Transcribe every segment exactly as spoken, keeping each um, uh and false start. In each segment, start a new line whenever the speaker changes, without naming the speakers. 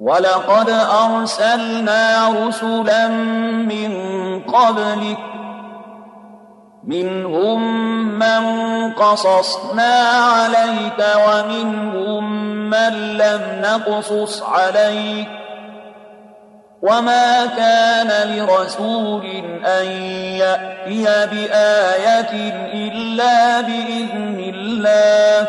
وَلَقَدْ أَرْسَلْنَا رُسُلًا مِّن قَبْلِكَ مِنْهُم مَّن قَصَصْنَا عَلَيْكَ وَمِنْهُم مَّن لَّمْ نَقْصُصْ عَلَيْكَ وَمَا كَانَ لِرَسُولٍ أَن يَأْتِيَ بِآيَةٍ إِلَّا بِإِذْنِ اللَّهِ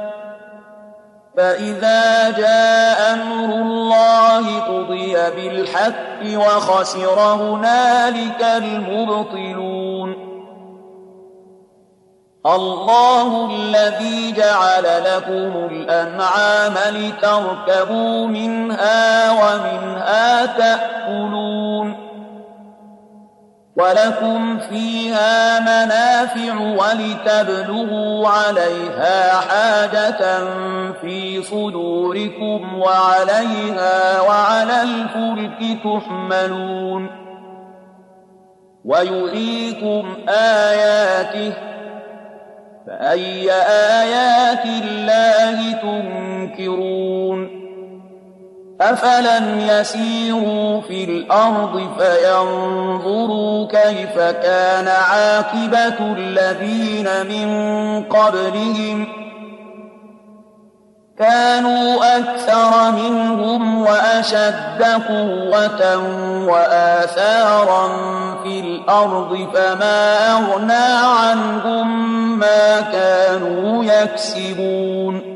فَإِذَا جَاءَ أَمْرُ اللَّهِ قُضِيَ بِالْحَقِّ وَخَسِرَ هُنَالِكَ الْمُبْطِلُونَ اللَّهُ الَّذِي جَعَلَ لَكُمُ الْأَنْعَامَ لِتَرْكَبُوا مِنْهَا وَمِنْهَا تَأْكُلُونَ وَلَكُمْ فِيهَا مَنَافِعُ وَلِتَبْلُغُوا عَلَيْهَا حَاجَةً فِي صُدُورِكُمْ وَعَلَيْهَا وَعَلَى الْفُلْكِ تُحْمَلُونَ وَيُرِيكُمْ آيَاتِهِ فَأَيَّ آيَاتِ اللَّهِ تُنكِرُونَ أَفَلَمْ يَسِيرُوا فِي الْأَرْضِ فَيَنظُرُوا كَيْفَ كَانَ عَاقِبَةُ الَّذِينَ مِن قَبْلِهِمْ كَانُوا أَكْثَرَ مِنْهُمْ وَأَشَدَّ قُوَّةً وَآثَارًا فِي الْأَرْضِ فَمَا أَغْنَىٰ عَنْهُم مَّا كَانُوا يَكْسِبُونَ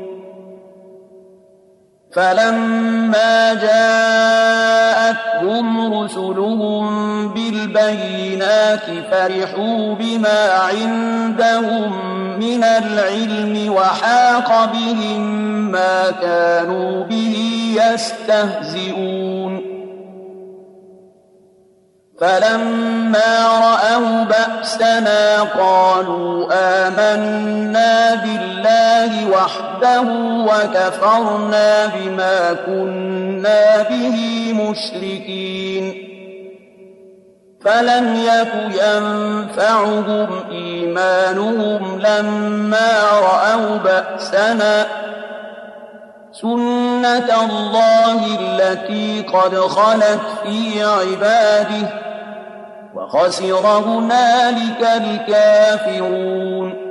فَلَمَّا جَاءَتْهُمْ رُسُلُهُم بِالْبَيِّنَاتِ فَرِحُوا بِمَا عِندَهُم مِّنَ الْعِلْمِ وَحَاقَ بِهِم مَّا كَانُوا بِهِ يَسْتَهْزِئُونَ فَلَمَّا رَأَوْا بَأْسَنَا قَالُوا آمَنَّا بِاللَّهِ وَحْدَهُ وَكَفَرْنَا بِمَا كُنَّا بِهِ مُشْرِكِينَ فَلَمْ يَكُ يَنفَعُهُمْ إِيمَانُهُمْ لَمَّا رَأَوْا بَأْسَنَا ۖ سُنَّتَ اللَّهِ الَّتِي قَدْ خَلَتْ فِي عِبَادِهِ ۖ وَخَسِرَ هُنَالِكَ الْكَافِرُونَ